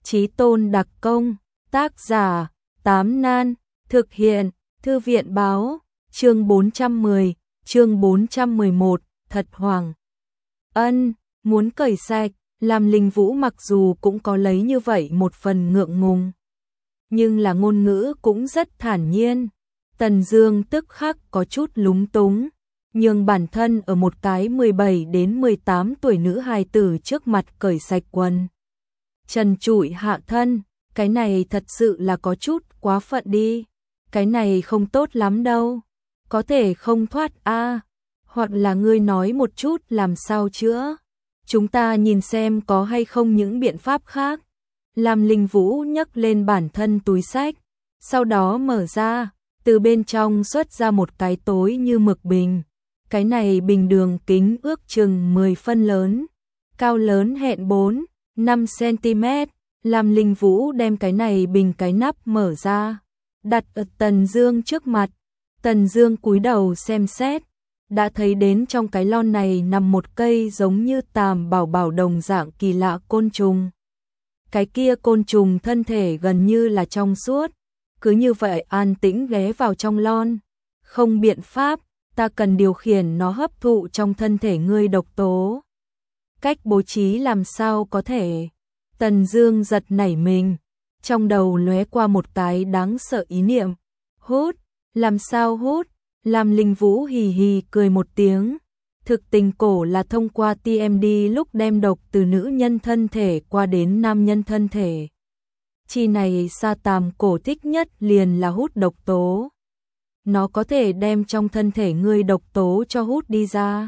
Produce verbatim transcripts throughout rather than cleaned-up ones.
Chí tôn đặc công, tác giả, Tám Nan, thực hiện, Thư viện báo, chương bốn trăm mười, chương bốn trăm mười một, thật hoàng. Ân, muốn cởi sạch, Lam Linh Vũ mặc dù cũng có lấy như vậy một phần ngượng ngùng, nhưng là ngôn ngữ cũng rất thản nhiên. Tần Dương tức khắc có chút lúng túng, nhưng bản thân ở một cái mười bảy đến mười tám tuổi nữ hài tử trước mặt cởi sạch quần trần trụi hạ thân, cái này thật sự là có chút quá phận đi, cái này không tốt lắm đâu, có thể không thoát a, à. Hoặc là ngươi nói một chút làm sao chữa, chúng ta nhìn xem có hay không những biện pháp khác. Lam Linh Vũ nhấc lên bản thân túi xách, sau đó mở ra, từ bên trong xuất ra một cái tối như mực bình. Cái này bình đường kính ước chừng mười phân lớn, cao lớn hẹn bốn, năm xăng-ti-mét. Lam Linh Vũ đem cái này bình cái nắp mở ra, đặt ở Tần Dương trước mặt. Tần Dương cúi đầu xem xét, đã thấy đến trong cái lon này nằm một cây giống như Tàm Bảo Bảo đồng dạng kỳ lạ côn trùng. Cái kia côn trùng thân thể gần như là trong suốt, cứ như vậy an tĩnh ghé vào trong lon. Không biện pháp, ta cần điều khiển nó hấp thụ trong thân thể ngươi độc tố. Cách bố trí làm sao có thể? Tần Dương giật nảy mình, trong đầu lóe qua một cái đáng sợ ý niệm. Hút, làm sao hút? Lam Linh Vũ hì hì cười một tiếng. Thực tình cổ là thông qua tê em đê lúc đem độc từ nữ nhân thân thể qua đến nam nhân thân thể. Chi này sa tàm cổ thích nhất liền là hút độc tố. Nó có thể đem trong thân thể ngươi độc tố cho hút đi ra.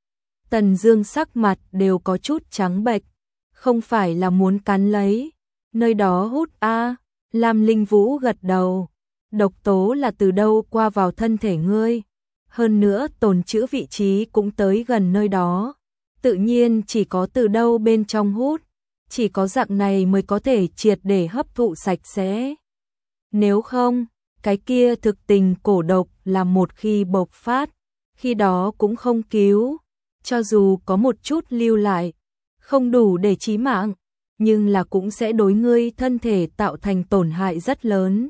Tần Dương sắc mặt đều có chút trắng bệch, không phải là muốn cắn lấy, nơi đó hút a. À. Lam Linh Vũ gật đầu, độc tố là từ đâu qua vào thân thể ngươi, hơn nữa tồn trữ vị trí cũng tới gần nơi đó, tự nhiên chỉ có từ đâu bên trong hút, chỉ có dạng này mới có thể triệt để hấp thụ sạch sẽ. Nếu không, cái kia thực tình cổ độc là một khi bộc phát, khi đó cũng không cứu, cho dù có một chút lưu lại, không đủ để chí mạng, nhưng là cũng sẽ đối ngươi thân thể tạo thành tổn hại rất lớn.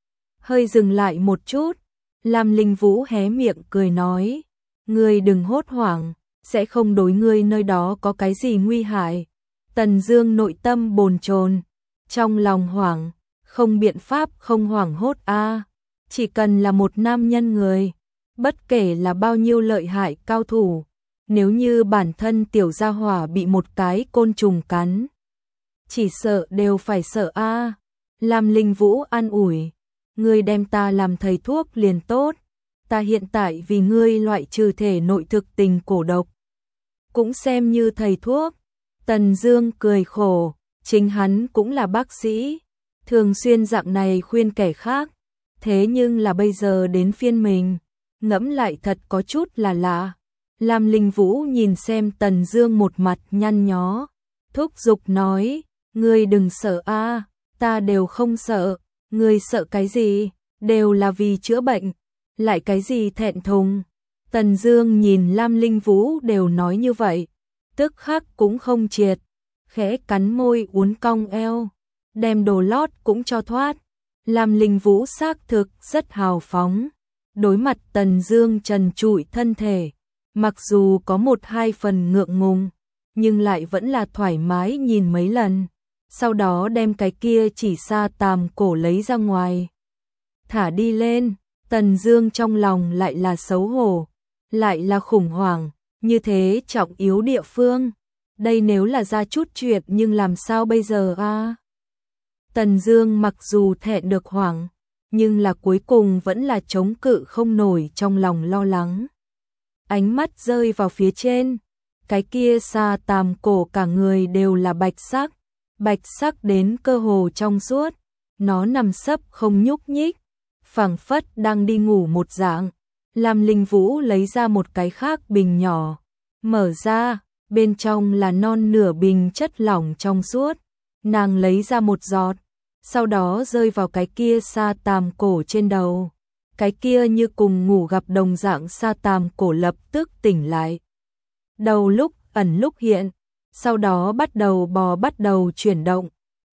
Hơi dừng lại một chút, Lam Linh Vũ hé miệng cười nói, ngươi đừng hốt hoảng, sẽ không đối ngươi nơi đó có cái gì nguy hại. Tần Dương nội tâm bồn chồn, trong lòng hoảng, không biện pháp không hoảng hốt a, à. Chỉ cần là một nam nhân người, bất kể là bao nhiêu lợi hại cao thủ, nếu như bản thân tiểu gia hỏa bị một cái côn trùng cắn, chỉ sợ đều phải sợ a. À. Lam Linh Vũ an ủi, ngươi đem ta làm thầy thuốc liền tốt, ta hiện tại vì ngươi loại trừ thể nội thực tình cổ độc, cũng xem như thầy thuốc. Tần Dương cười khổ, chính hắn cũng là bác sĩ, thường xuyên dạng này khuyên kẻ khác, thế nhưng là bây giờ đến phiên mình, ngẫm lại thật có chút là lạ. Lam Linh Vũ nhìn xem Tần Dương một mặt nhăn nhó, thúc giục nói, ngươi đừng sợ a, à, ta đều không sợ, ngươi sợ cái gì, đều là vì chữa bệnh, lại cái gì thẹn thùng. Tần Dương nhìn Lam Linh Vũ đều nói như vậy, tức khắc cũng không triệt, khẽ cắn môi uốn cong eo, đem đồ lót cũng cho thoát. Lam Linh Vũ xác thực rất hào phóng, đối mặt Tần Dương trần trụi thân thể, mặc dù có một hai phần ngượng ngùng, nhưng lại vẫn là thoải mái nhìn mấy lần, sau đó đem cái kia chỉ sa tàm cổ lấy ra ngoài, thả đi lên. Tần Dương trong lòng lại là xấu hổ, lại là khủng hoảng, như thế trọng yếu địa phương, đây nếu là ra chút chuyện nhưng làm sao bây giờ a? À? Tần Dương mặc dù thẹn được hoảng, nhưng là cuối cùng vẫn là chống cự không nổi trong lòng lo lắng. Ánh mắt rơi vào phía trên, cái kia sa tàm cổ cả người đều là bạch sắc, bạch sắc đến cơ hồ trong suốt, nó nằm sấp không nhúc nhích, phảng phất đang đi ngủ một dạng. Lam Linh Vũ lấy ra một cái khác bình nhỏ, mở ra, bên trong là non nửa bình chất lỏng trong suốt, nàng lấy ra một giọt, sau đó rơi vào cái kia sa tàm cổ trên đầu. Cái kia như cùng ngủ gặp đồng dạng sa tàm cổ lập tức tỉnh lại. Đầu lúc ẩn lúc hiện, sau đó bắt đầu bò bắt đầu chuyển động,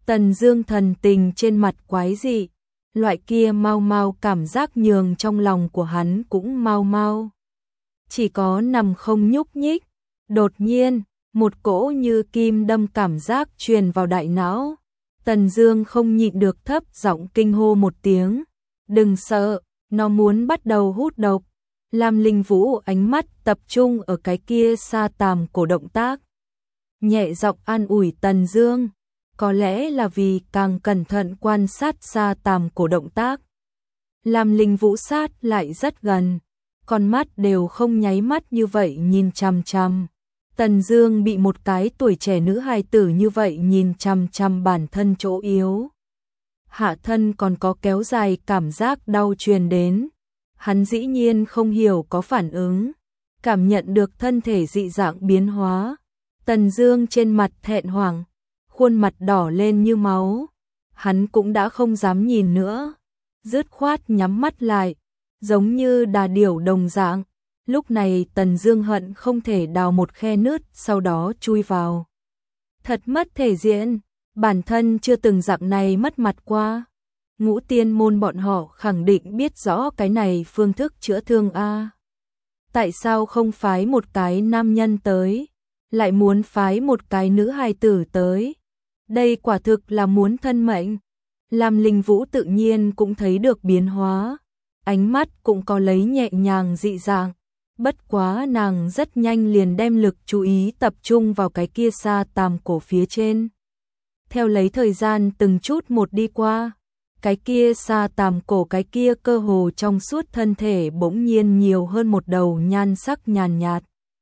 Tần Dương thần tình trên mặt quái dị, loại kia mau mau cảm giác nhường trong lòng của hắn cũng mau mau. Chỉ có nằm không nhúc nhích, đột nhiên, một cỗ như kim đâm cảm giác truyền vào đại não. Tần Dương không nhịn được thấp giọng kinh hô một tiếng, "Đừng sợ, nó muốn bắt đầu hút độc." Lam Linh Vũ ánh mắt tập trung ở cái kia sa tàm cổ động tác, nhẹ giọng an ủi Tần Dương, có lẽ là vì càng cẩn thận quan sát sa tàm cổ động tác. Lam Linh Vũ sát lại rất gần, con mắt đều không nháy mắt như vậy nhìn chằm chằm. Tần Dương bị một cái tuổi trẻ nữ hài tử như vậy nhìn chằm chằm bản thân chỗ yếu. Hạ thân còn có kéo dài cảm giác đau truyền đến. Hắn dĩ nhiên không hiểu có phản ứng, cảm nhận được thân thể dị dạng biến hóa. Tần Dương trên mặt thẹn hoảng, khuôn mặt đỏ lên như máu. Hắn cũng đã không dám nhìn nữa, dứt khoát nhắm mắt lại, giống như đà điểu đồng dạng. Lúc này Tần Dương hận không thể đào một khe nứt sau đó chui vào. Thật mất thể diện, bản thân chưa từng dạng này mất mặt qua. Ngũ Tiên môn bọn họ khẳng định biết rõ cái này phương thức chữa thương a. Tại sao không phái một cái nam nhân tới, lại muốn phái một cái nữ hài tử tới? Đây quả thực là muốn thân mệnh. Lam Linh Vũ tự nhiên cũng thấy được biến hóa, ánh mắt cũng có lấy nhẹ nhàng dị dạng. Bất quá nàng rất nhanh liền đem lực chú ý tập trung vào cái kia sa tàm cổ phía trên. Theo lấy thời gian từng chút một đi qua, cái kia sa tàm cổ cái kia cơ hồ trong suốt thân thể bỗng nhiên nhiều hơn một đầu nhan sắc nhàn nhạt.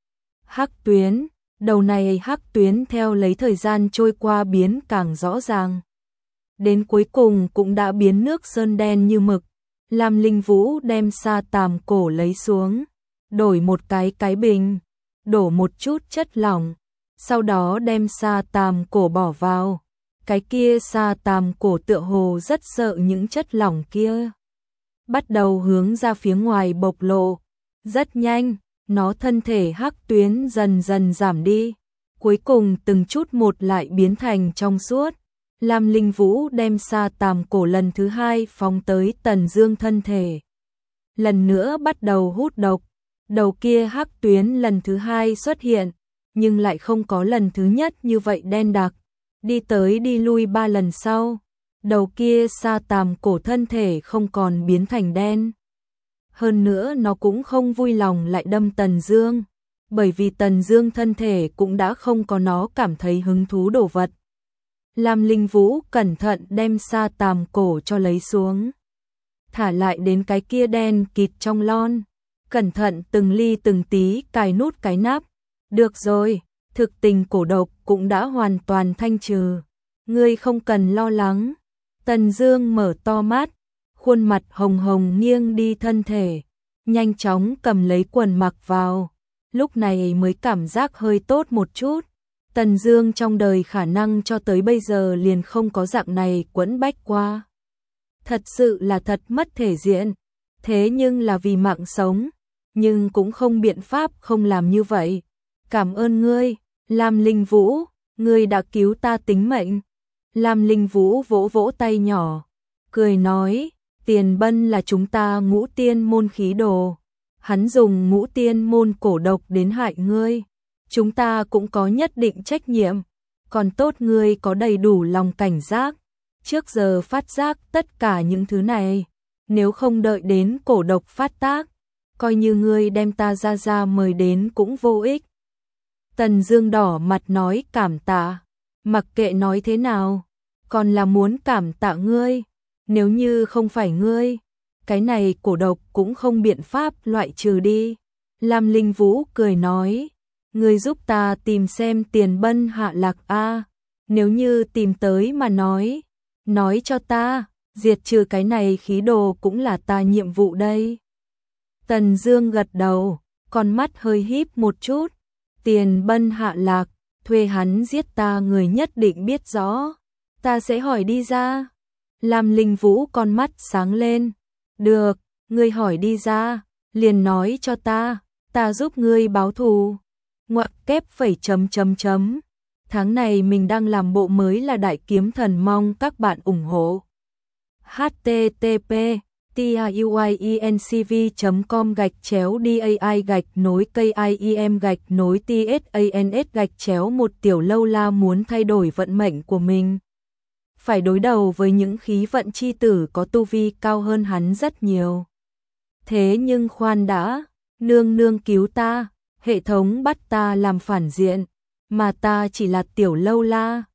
Hắc tuyến, đầu này hắc tuyến theo lấy thời gian trôi qua biến càng rõ ràng. Đến cuối cùng cũng đã biến nước sơn đen như mực. Lam Linh Vũ đem sa tàm cổ lấy xuống, đổi một cái cái bình, đổ một chút chất lỏng, sau đó đem sa tàm cổ bỏ vào. Cái kia sa tàm cổ tựa hồ rất sợ những chất lỏng kia, bắt đầu hướng ra phía ngoài bộc lộ. Rất nhanh, nó thân thể hắc tuyến dần dần giảm đi, cuối cùng từng chút một lại biến thành trong suốt. Lam Linh Vũ đem sa tàm cổ lần thứ hai phóng tới Tần Dương thân thể, lần nữa bắt đầu hút độc. Đầu kia hắc tuyến lần thứ hai xuất hiện, nhưng lại không có lần thứ nhất như vậy đen đặc. Đi tới đi lui ba lần sau, đầu kia sa tàm cổ thân thể không còn biến thành đen. Hơn nữa nó cũng không vui lòng lại đâm Tần Dương, bởi vì Tần Dương thân thể cũng đã không có nó cảm thấy hứng thú đồ vật. Lam Linh Vũ cẩn thận đem sa tàm cổ cho lấy xuống, thả lại đến cái kia đen kịt trong lon, cẩn thận từng ly từng tí cài nút cái nắp. Được rồi, thực tình cổ độc cũng đã hoàn toàn thanh trừ, ngươi không cần lo lắng. Tần Dương mở to mắt, khuôn mặt hồng hồng nghiêng đi thân thể, nhanh chóng cầm lấy quần mặc vào, lúc này mới cảm giác hơi tốt một chút. Tần Dương trong đời khả năng cho tới bây giờ liền không có dạng này quẫn bách qua. Thật sự là thật mất thể diện, thế nhưng là vì mạng sống, nhưng cũng không biện pháp không làm như vậy. Cảm ơn ngươi, Lam Linh Vũ, ngươi đã cứu ta tính mệnh. Lam Linh Vũ vỗ vỗ tay nhỏ, cười nói, Tiền Bân là chúng ta Ngũ Tiên môn khí đồ, hắn dùng Ngũ Tiên môn cổ độc đến hại ngươi, chúng ta cũng có nhất định trách nhiệm, còn tốt ngươi có đầy đủ lòng cảnh giác, trước giờ phát giác tất cả những thứ này, nếu không đợi đến cổ độc phát tác, coi như ngươi đem ta ra ra mời đến cũng vô ích. Tần Dương đỏ mặt nói cảm tạ, mặc kệ nói thế nào, còn là muốn cảm tạ ngươi, nếu như không phải ngươi, cái này cổ độc cũng không biện pháp loại trừ đi. Lam Linh Vũ cười nói, ngươi giúp ta tìm xem Tiền Bân hạ lạc a, nếu như tìm tới mà nói, nói cho ta, diệt trừ cái này khí đồ cũng là ta nhiệm vụ đây. Tần Dương gật đầu, con mắt hơi híp một chút. Tiền Bân hạ lạc, thuê hắn giết ta người nhất định biết rõ, ta sẽ hỏi đi ra. Lam Linh Vũ con mắt sáng lên, được, ngươi hỏi đi ra, liền nói cho ta, ta giúp ngươi báo thù. Ngoặc kép phẩy chấm chấm chấm, Tháng này mình đang làm bộ mới là Đại Kiếm Thần, mong các bạn ủng hộ. h t t p tiuyencv chấm com gạch chéo dai gạch nối kim gạch nối tsans gạch chéo một Tiểu Lâu La muốn thay đổi vận mệnh của mình. Phải đối đầu với những khí vận chi tử có tu vi cao hơn hắn rất nhiều. Thế nhưng khoan đã, nương nương cứu ta, hệ thống bắt ta làm phản diện, mà ta chỉ là Tiểu Lâu La.